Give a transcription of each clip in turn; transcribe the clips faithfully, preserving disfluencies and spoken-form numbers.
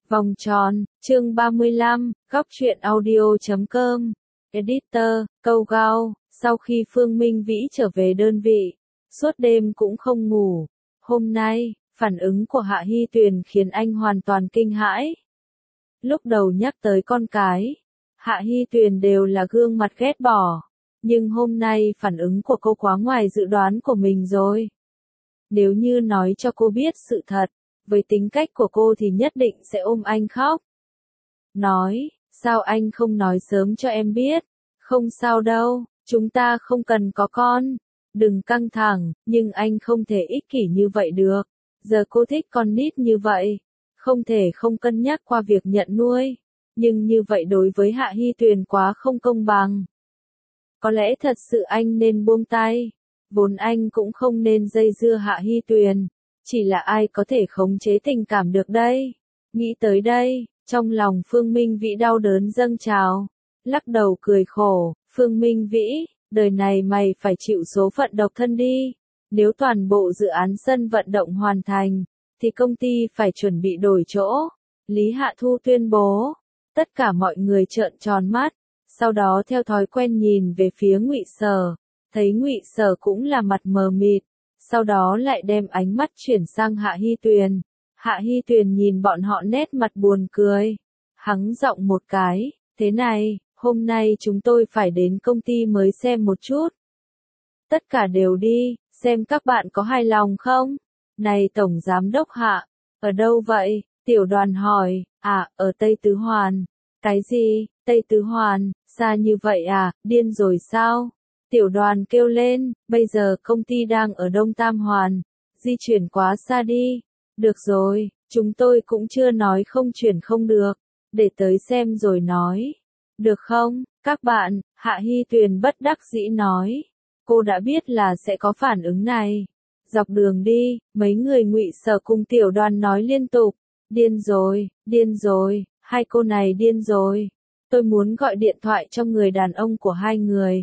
Vòng tròn, chương ba mươi lăm, góc truyện audio chấm com. Editor, câu gao, sau khi Phương Minh Vĩ trở về đơn vị, suốt đêm cũng không ngủ. Hôm nay, phản ứng của Hạ Hy Tuyền khiến anh hoàn toàn kinh hãi. Lúc đầu nhắc tới con cái, Hạ Hy Tuyền đều là gương mặt ghét bỏ. Nhưng hôm nay phản ứng của cô quá ngoài dự đoán của mình rồi. Nếu như nói cho cô biết sự thật, với tính cách của cô thì nhất định sẽ ôm anh khóc. Nói, sao anh không nói sớm cho em biết? Không sao đâu, chúng ta không cần có con. Đừng căng thẳng, nhưng anh không thể ích kỷ như vậy được. Giờ cô thích con nít như vậy, không thể không cân nhắc qua việc nhận nuôi. Nhưng như vậy đối với Hạ Hy Tuyền quá không công bằng. Có lẽ thật sự anh nên buông tay. Vốn anh cũng không nên dây dưa Hạ Hy Tuyền. Chỉ là ai có thể khống chế tình cảm được đây? Nghĩ tới đây, trong lòng Phương Minh Vĩ đau đớn dâng trào. Lắc đầu cười khổ, Phương Minh Vĩ, đời này mày phải chịu số phận độc thân đi. Nếu toàn bộ dự án sân vận động hoàn thành, thì công ty phải chuẩn bị đổi chỗ. Lý Hạ Thu tuyên bố. Tất cả mọi người trợn tròn mắt, sau đó theo thói quen nhìn về phía Ngụy Sở, thấy Ngụy Sở cũng là mặt mờ mịt. Sau đó lại đem ánh mắt chuyển sang Hạ Hy Tuyền. Hạ Hy Tuyền nhìn bọn họ nét mặt buồn cười. Hắng giọng một cái, thế này, hôm nay chúng tôi phải đến công ty mới xem một chút. Tất cả đều đi, xem các bạn có hài lòng không? Này Tổng Giám Đốc Hạ, ở đâu vậy? Tiểu Đoàn hỏi, à, ở Tây Tứ Hoàn. Cái gì, Tây Tứ Hoàn, xa như vậy à, điên rồi sao? Tiểu Đoàn kêu lên, bây giờ công ty đang ở Đông Tam Hoàn, di chuyển quá xa đi. Được rồi, chúng tôi cũng chưa nói không chuyển không được, để tới xem rồi nói. Được không, các bạn? Hạ Hy Tuyền bất đắc dĩ nói. Cô đã biết là sẽ có phản ứng này. Dọc đường đi, mấy người Ngụy Sở cùng Tiểu Đoàn nói liên tục. Điên rồi, điên rồi, hai cô này điên rồi. Tôi muốn gọi điện thoại cho người đàn ông của hai người,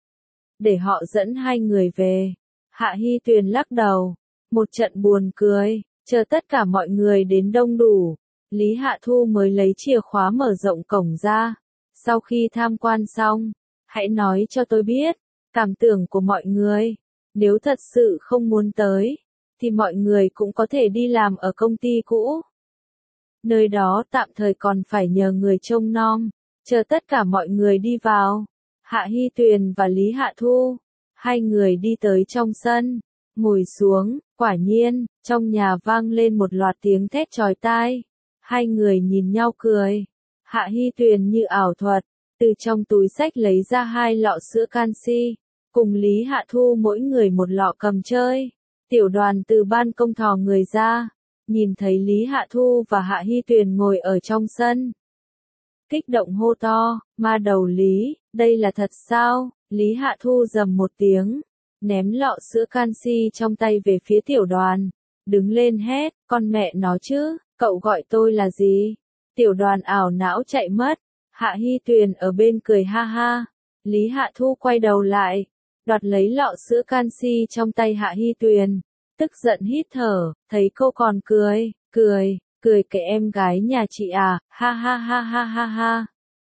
để họ dẫn hai người về. Hạ Hy Tuyền lắc đầu, một trận buồn cười, chờ tất cả mọi người đến đông đủ, Lý Hạ Thu mới lấy chìa khóa mở rộng cổng ra. Sau khi tham quan xong, hãy nói cho tôi biết, cảm tưởng của mọi người. Nếu thật sự không muốn tới, thì mọi người cũng có thể đi làm ở công ty cũ. Nơi đó tạm thời còn phải nhờ người trông nom, chờ tất cả mọi người đi vào. Hạ Hy Tuyền và Lý Hạ Thu, hai người đi tới trong sân, ngồi xuống, quả nhiên, trong nhà vang lên một loạt tiếng thét chói tai. Hai người nhìn nhau cười. Hạ Hy Tuyền như ảo thuật, từ trong túi xách lấy ra hai lọ sữa canxi, cùng Lý Hạ Thu mỗi người một lọ cầm chơi. Tiểu Đoàn từ ban công thò người ra, nhìn thấy Lý Hạ Thu và Hạ Hy Tuyền ngồi ở trong sân. Kích động hô to, ma đầu Lý, đây là thật sao? Lý Hạ Thu rầm một tiếng, ném lọ sữa canxi trong tay về phía Tiểu Đoàn, đứng lên hét, con mẹ nó chứ, cậu gọi tôi là gì? Tiểu Đoàn ảo não chạy mất. Hạ Hy Tuyền ở bên cười ha ha. Lý Hạ Thu quay đầu lại, đoạt lấy lọ sữa canxi trong tay Hạ Hy Tuyền, tức giận hít thở, thấy cô còn cười, cười. Cười cái em gái nhà chị à, ha ha ha ha ha ha.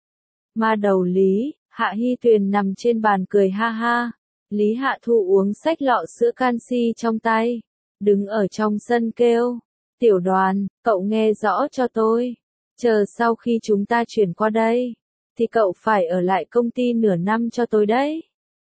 Ma đầu Lý, Hạ Hy Tuyền nằm trên bàn cười ha ha. Lý Hạ Thu uống xách lọ sữa canxi trong tay, đứng ở trong sân kêu. Tiểu Đoàn, cậu nghe rõ cho tôi. Chờ sau khi chúng ta chuyển qua đây, thì cậu phải ở lại công ty nửa năm cho tôi đấy.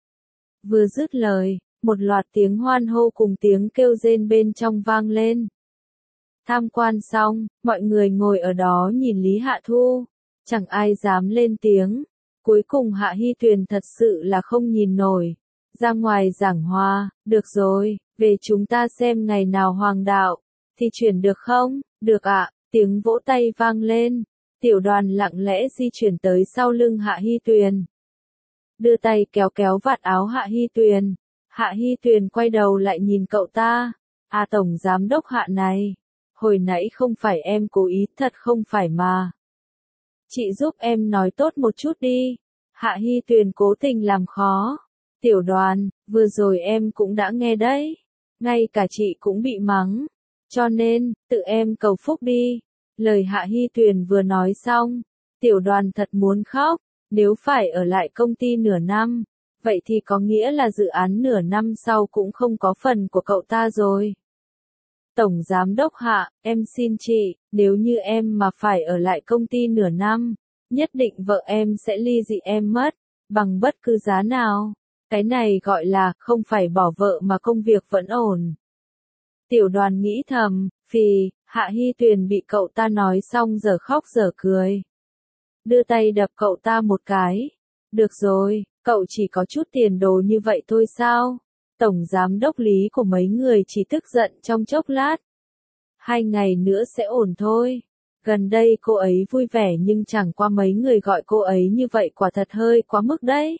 Vừa dứt lời, một loạt tiếng hoan hô cùng tiếng kêu rên bên trong vang lên. Tham quan xong, mọi người ngồi ở đó nhìn Lý Hạ Thu, chẳng ai dám lên tiếng. Cuối cùng Hạ Hy Tuyền thật sự là không nhìn nổi, ra ngoài giảng hòa, được rồi, về chúng ta xem ngày nào hoàng đạo, thì chuyển được không? Được ạ, tiếng vỗ tay vang lên, Tiểu Đoàn lặng lẽ di chuyển tới sau lưng Hạ Hy Tuyền, đưa tay kéo kéo vạt áo Hạ Hy Tuyền. Hạ Hy Tuyền quay đầu lại nhìn cậu ta, à Tổng Giám Đốc Hạ này. Hồi nãy không phải em cố ý, thật không phải mà. Chị giúp em nói tốt một chút đi. Hạ Hy Tuyền cố tình làm khó. Tiểu Đoàn, vừa rồi em cũng đã nghe đấy. Ngay cả chị cũng bị mắng. Cho nên, tự em cầu phúc đi. Lời Hạ Hy Tuyền vừa nói xong, Tiểu Đoàn thật muốn khóc, nếu phải ở lại công ty nửa năm, vậy thì có nghĩa là dự án nửa năm sau cũng không có phần của cậu ta rồi. Tổng Giám đốc Hạ, em xin chị, nếu như em mà phải ở lại công ty nửa năm, nhất định vợ em sẽ ly dị em mất, bằng bất cứ giá nào. Cái này gọi là không phải bỏ vợ mà công việc vẫn ổn. Tiểu Đoàn nghĩ thầm, phì, Hạ Hy Tuyền bị cậu ta nói xong giờ khóc giờ cười. Đưa tay đập cậu ta một cái. Được rồi, cậu chỉ có chút tiền đồ như vậy thôi sao? Tổng Giám đốc Lý của mấy người chỉ tức giận trong chốc lát. Hai ngày nữa sẽ ổn thôi. Gần đây cô ấy vui vẻ nhưng chẳng qua mấy người gọi cô ấy như vậy quả thật hơi quá mức đấy.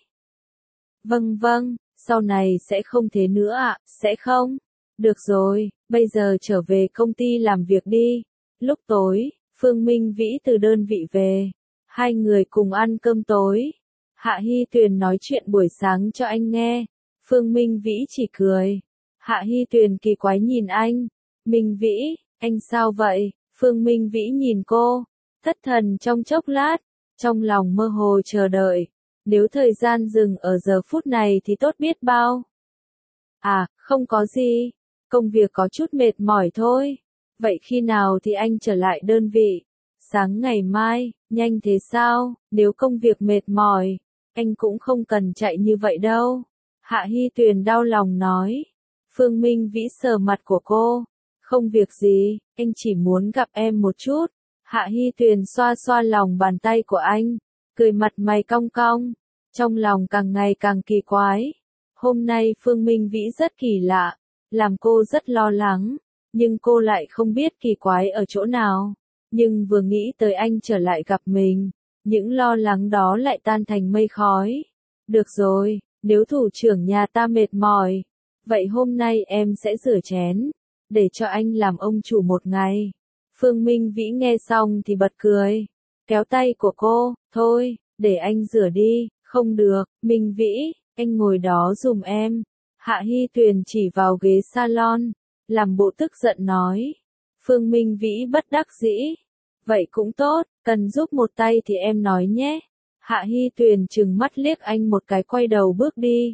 Vâng vâng, sau này sẽ không thế nữa ạ, sẽ không? Được rồi, bây giờ trở về công ty làm việc đi. Lúc tối, Phương Minh Vĩ từ đơn vị về. Hai người cùng ăn cơm tối. Hạ Hy Tuyền nói chuyện buổi sáng cho anh nghe. Phương Minh Vĩ chỉ cười. Hạ Hy Tuyền kỳ quái nhìn anh. Minh Vĩ, anh sao vậy? Phương Minh Vĩ nhìn cô. Thất thần trong chốc lát. Trong lòng mơ hồ chờ đợi. Nếu thời gian dừng ở giờ phút này thì tốt biết bao. À, không có gì. Công việc có chút mệt mỏi thôi. Vậy khi nào thì anh trở lại đơn vị? Sáng ngày mai, nhanh thế sao? Nếu công việc mệt mỏi, anh cũng không cần chạy như vậy đâu. Hạ Hy Tuyền đau lòng nói. Phương Minh Vĩ sờ mặt của cô. Không việc gì, anh chỉ muốn gặp em một chút. Hạ Hy Tuyền xoa xoa lòng bàn tay của anh, cười mặt mày cong cong. Trong lòng càng ngày càng kỳ quái. Hôm nay Phương Minh Vĩ rất kỳ lạ, làm cô rất lo lắng, nhưng cô lại không biết kỳ quái ở chỗ nào. Nhưng vừa nghĩ tới anh trở lại gặp mình, những lo lắng đó lại tan thành mây khói. Được rồi, nếu thủ trưởng nhà ta mệt mỏi, vậy hôm nay em sẽ rửa chén, để cho anh làm ông chủ một ngày. Phương Minh Vĩ nghe xong thì bật cười, kéo tay của cô, thôi, để anh rửa đi. Không được, Minh Vĩ, anh ngồi đó giùm em. Hạ Hy Tuyền chỉ vào ghế salon, làm bộ tức giận nói. Phương Minh Vĩ bất đắc dĩ. Vậy cũng tốt, cần giúp một tay thì em nói nhé. Hạ Hy Tuyền trừng mắt liếc anh một cái quay đầu bước đi.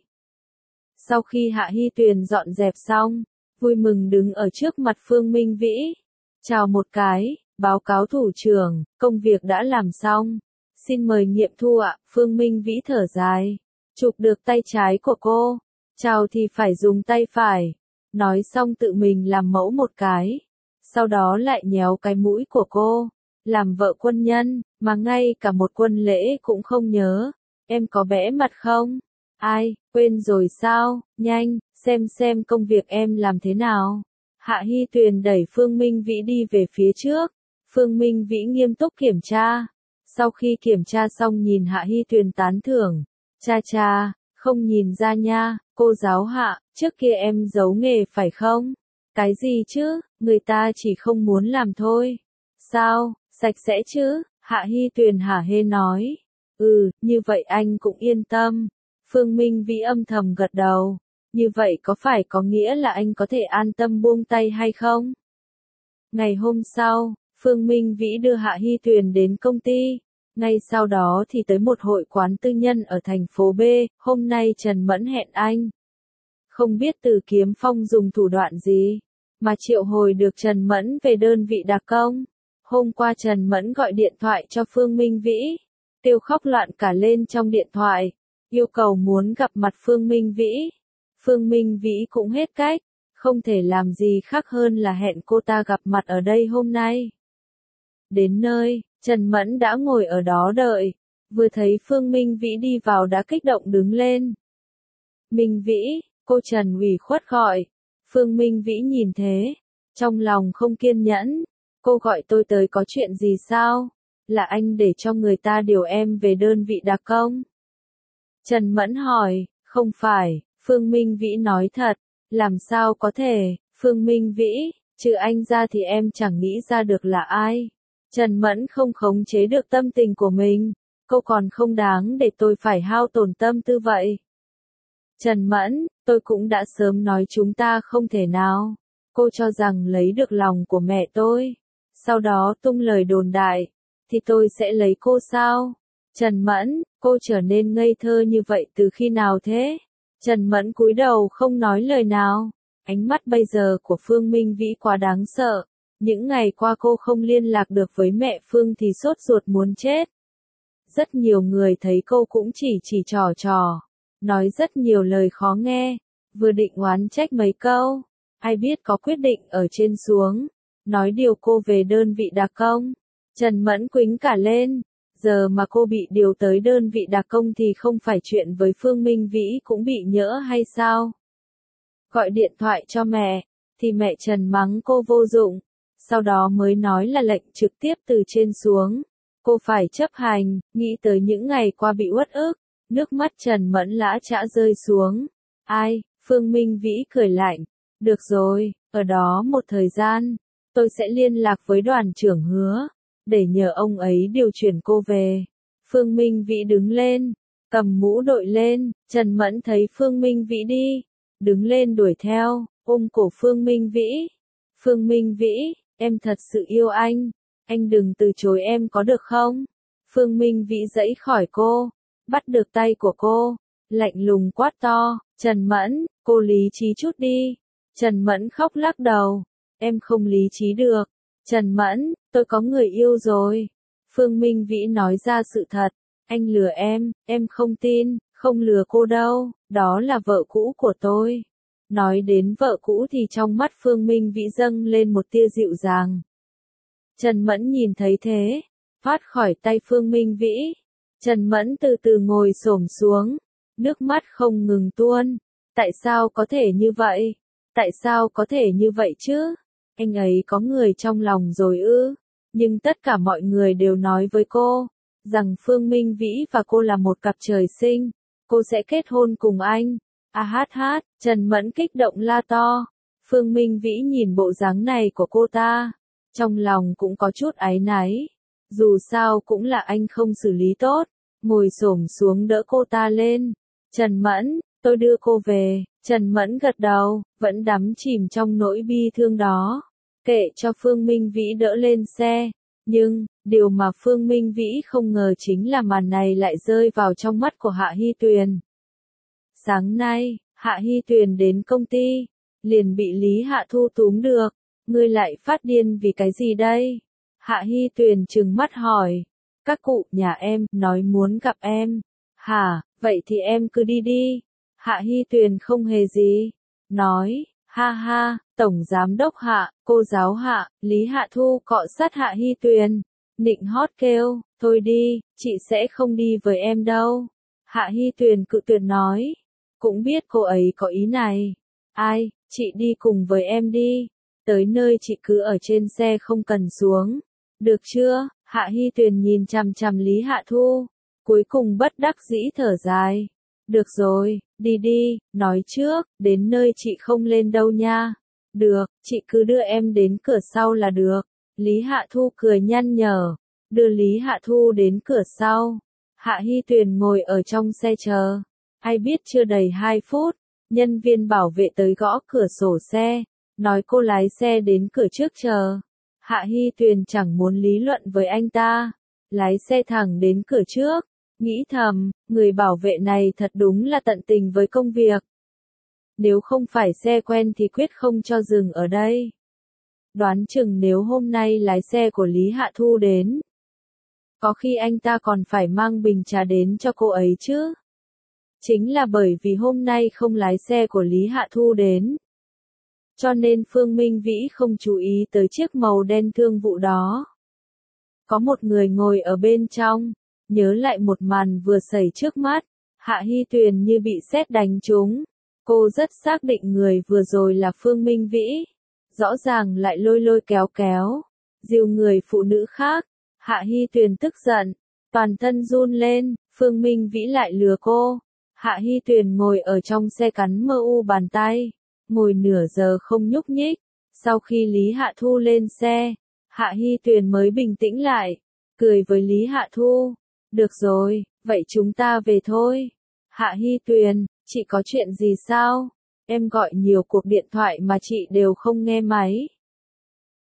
Sau khi Hạ Hy Tuyền dọn dẹp xong, vui mừng đứng ở trước mặt Phương Minh Vĩ. Chào một cái, báo cáo thủ trưởng, công việc đã làm xong. Xin mời nghiệm thu ạ. Phương Minh Vĩ thở dài, chụp được tay trái của cô. Chào thì phải dùng tay phải. Nói xong tự mình làm mẫu một cái. Sau đó lại nhéo cái mũi của cô. Làm vợ quân nhân, mà ngay cả một quân lễ cũng không nhớ. Em có bẽ mặt không? Ai, quên rồi sao? Nhanh, xem xem công việc em làm thế nào. Hạ Hy Tuyền đẩy Phương Minh Vĩ đi về phía trước. Phương Minh Vĩ nghiêm túc kiểm tra. Sau khi kiểm tra xong nhìn Hạ Hy Tuyền tán thưởng. Cha cha, không nhìn ra nha, cô giáo Hạ, trước kia em giấu nghề phải không? Cái gì chứ, người ta chỉ không muốn làm thôi. Sao, sạch sẽ chứ? Hạ Hy Tuyền hả hê nói. Ừ, như vậy anh cũng yên tâm. Phương Minh Vĩ âm thầm gật đầu. Như vậy có phải có nghĩa là anh có thể an tâm buông tay hay không? Ngày hôm sau, Phương Minh Vĩ đưa Hạ Hy Tuyền đến công ty. Ngay sau đó thì tới một hội quán tư nhân ở thành phố B, hôm nay Trần Mẫn hẹn anh. Không biết Từ Kiếm Phong dùng thủ đoạn gì, mà triệu hồi được Trần Mẫn về đơn vị đặc công. Hôm qua Trần Mẫn gọi điện thoại cho Phương Minh Vĩ, kêu khóc loạn cả lên trong điện thoại, yêu cầu muốn gặp mặt Phương Minh Vĩ. Phương Minh Vĩ cũng hết cách, không thể làm gì khác hơn là hẹn cô ta gặp mặt ở đây hôm nay. Đến nơi, Trần Mẫn đã ngồi ở đó đợi, vừa thấy Phương Minh Vĩ đi vào đã kích động đứng lên. Minh Vĩ, cô Trần ủy khuất gọi. Phương Minh Vĩ nhìn thế, trong lòng không kiên nhẫn. Cô gọi tôi tới có chuyện gì sao? Là anh để cho người ta điều em về đơn vị đặc công? Trần Mẫn hỏi, không phải. Phương Minh Vĩ nói thật, làm sao có thể? Phương Minh Vĩ, trừ anh ra thì em chẳng nghĩ ra được là ai. Trần Mẫn không khống chế được tâm tình của mình, cô còn không đáng để tôi phải hao tổn tâm tư vậy. Trần Mẫn, tôi cũng đã sớm nói chúng ta không thể nào. Cô cho rằng lấy được lòng của mẹ tôi sau đó tung lời đồn đại, thì tôi sẽ lấy cô sao? Trần Mẫn, cô trở nên ngây thơ như vậy từ khi nào thế? Trần Mẫn cúi đầu không nói lời nào. Ánh mắt bây giờ của Phương Minh Vĩ quá đáng sợ. Những ngày qua cô không liên lạc được với mẹ Phương thì sốt ruột muốn chết. Rất nhiều người thấy cô cũng chỉ chỉ trò trò, nói rất nhiều lời khó nghe, vừa định oán trách mấy câu, ai biết có quyết định ở trên xuống, nói điều cô về đơn vị đặc công. Trần Mẫn quĩnh cả lên, giờ mà cô bị điều tới đơn vị đặc công thì không phải chuyện với Phương Minh Vĩ cũng bị nhỡ hay sao? Gọi điện thoại cho mẹ, thì mẹ Trần mắng cô vô dụng, sau đó mới nói là lệnh trực tiếp từ trên xuống. Cô phải chấp hành, nghĩ tới những ngày qua bị uất ức, nước mắt Trần Mẫn lã chã rơi xuống. Ai, Phương Minh Vĩ cười lạnh, được rồi, ở đó một thời gian, tôi sẽ liên lạc với đoàn trưởng Hứa, để nhờ ông ấy điều chuyển cô về. Phương Minh Vĩ đứng lên, cầm mũ đội lên, Trần Mẫn thấy Phương Minh Vĩ đi, đứng lên đuổi theo, ôm cổ Phương Minh Vĩ. Phương Minh Vĩ, em thật sự yêu anh. Anh đừng từ chối em có được không? Phương Minh Vĩ giãy khỏi cô, bắt được tay của cô, lạnh lùng quát to, Trần Mẫn, cô lý trí chút đi. Trần Mẫn khóc lắc đầu, em không lý trí được. Trần Mẫn, tôi có người yêu rồi. Phương Minh Vĩ nói ra sự thật, anh lừa em, em không tin, không lừa cô đâu, đó là vợ cũ của tôi. Nói đến vợ cũ thì trong mắt Phương Minh Vĩ dâng lên một tia dịu dàng. Trần Mẫn nhìn thấy thế, thoát khỏi tay Phương Minh Vĩ. Trần Mẫn từ từ ngồi xổm xuống, nước mắt không ngừng tuôn. Tại sao có thể như vậy? Tại sao có thể như vậy chứ? Anh ấy có người trong lòng rồi ư? Nhưng tất cả mọi người đều nói với cô, rằng Phương Minh Vĩ và cô là một cặp trời sinh, cô sẽ kết hôn cùng anh. A hát hát, Trần Mẫn kích động la to. Phương Minh Vĩ nhìn bộ dáng này của cô ta, trong lòng cũng có chút áy náy. Dù sao cũng là anh không xử lý tốt, ngồi xổm xuống đỡ cô ta lên. Trần Mẫn, tôi đưa cô về. Trần Mẫn gật đầu, vẫn đắm chìm trong nỗi bi thương đó. Kệ cho Phương Minh Vĩ đỡ lên xe. Nhưng, điều mà Phương Minh Vĩ không ngờ chính là màn này lại rơi vào trong mắt của Hạ Hy Tuyền. Sáng nay, Hạ Hy Tuyền đến công ty, liền bị Lý Hạ Thu túm được. Ngươi lại phát điên vì cái gì đây? Hạ Hy Tuyền trừng mắt hỏi. Các cụ nhà em nói muốn gặp em. Hả, vậy thì em cứ đi đi. Hạ Hy Tuyền không hề gì. Nói, ha ha, Tổng Giám Đốc Hạ, cô giáo Hạ, Lý Hạ Thu cọ sát Hạ Hy Tuyền. Nịnh hót kêu, thôi đi, chị sẽ không đi với em đâu. Hạ Hy Tuyền cự tuyệt nói. Cũng biết cô ấy có ý này. Ai, chị đi cùng với em đi. Tới nơi chị cứ ở trên xe không cần xuống. Được chưa? Hạ Hy Tuyền nhìn chằm chằm Lý Hạ Thu. Cuối cùng bất đắc dĩ thở dài. Được rồi, đi đi, nói trước, đến nơi chị không lên đâu nha. Được, chị cứ đưa em đến cửa sau là được. Lý Hạ Thu cười nhăn nhở. Đưa Lý Hạ Thu đến cửa sau. Hạ Hy Tuyền ngồi ở trong xe chờ. Ai biết chưa đầy hai phút, nhân viên bảo vệ tới gõ cửa sổ xe, nói cô lái xe đến cửa trước chờ. Hạ Hy Tuyền chẳng muốn lý luận với anh ta, lái xe thẳng đến cửa trước, nghĩ thầm, người bảo vệ này thật đúng là tận tình với công việc. Nếu không phải xe quen thì quyết không cho dừng ở đây. Đoán chừng nếu hôm nay lái xe của Lý Hạ Thu đến, có khi anh ta còn phải mang bình trà đến cho cô ấy chứ. Chính là bởi vì hôm nay không lái xe của Lý Hạ Thu đến, cho nên Phương Minh Vĩ không chú ý tới chiếc màu đen thương vụ đó. Có một người ngồi ở bên trong, nhớ lại một màn vừa xảy trước mắt, Hạ Hy Tuyền như bị sét đánh trúng. Cô rất xác định người vừa rồi là Phương Minh Vĩ, rõ ràng lại lôi lôi kéo kéo, dìu người phụ nữ khác. Hạ Hy Tuyền tức giận, toàn thân run lên, Phương Minh Vĩ lại lừa cô. Hạ Hy Tuyền ngồi ở trong xe cắn mơ u bàn tay, ngồi nửa giờ không nhúc nhích. Sau khi Lý Hạ Thu lên xe, Hạ Hy Tuyền mới bình tĩnh lại, cười với Lý Hạ Thu. Được rồi, vậy chúng ta về thôi. Hạ Hy Tuyền, chị có chuyện gì sao? Em gọi nhiều cuộc điện thoại mà chị đều không nghe máy.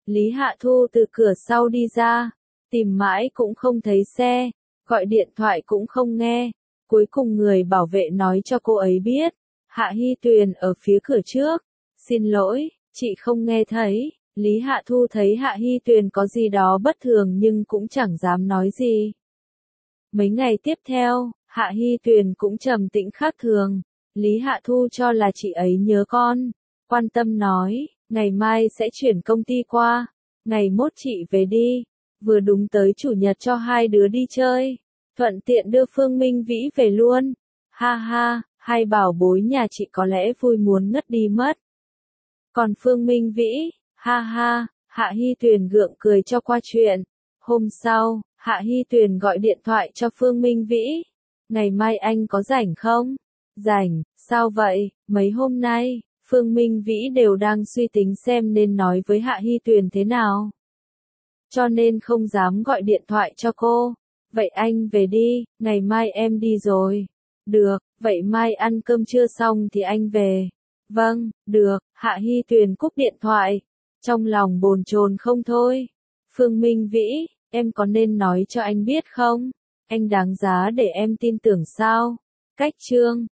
Lý Hạ Thu từ cửa sau đi ra, tìm mãi cũng không thấy xe, gọi điện thoại cũng không nghe. Cuối cùng người bảo vệ nói cho cô ấy biết, Hạ Hy Tuyền ở phía cửa trước. Xin lỗi, chị không nghe thấy. Lý Hạ Thu thấy Hạ Hy Tuyền có gì đó bất thường nhưng cũng chẳng dám nói gì. Mấy ngày tiếp theo, Hạ Hy Tuyền cũng trầm tĩnh khác thường. Lý Hạ Thu cho là chị ấy nhớ con, quan tâm nói, ngày mai sẽ chuyển công ty qua, ngày mốt chị về đi, vừa đúng tới chủ nhật cho hai đứa đi chơi, thuận tiện đưa Phương Minh Vĩ về luôn. Ha ha, hai bảo bối nhà chị có lẽ vui muốn ngất đi mất. Còn Phương Minh Vĩ, ha ha, Hạ Hy Tuyền gượng cười cho qua chuyện. Hôm sau, Hạ Hy Tuyền gọi điện thoại cho Phương Minh Vĩ. Ngày mai anh có rảnh không? Rảnh, sao vậy? Mấy hôm nay, Phương Minh Vĩ đều đang suy tính xem nên nói với Hạ Hy Tuyền thế nào. Cho nên không dám gọi điện thoại cho cô. Vậy anh về đi, ngày mai em đi rồi. Được, vậy mai ăn cơm trưa xong thì anh về. Vâng, được, Hạ Hy Tuyền cúp điện thoại. Trong lòng bồn chồn không thôi. Phương Minh Vĩ, em có nên nói cho anh biết không? Anh đáng giá để em tin tưởng sao? Cách chương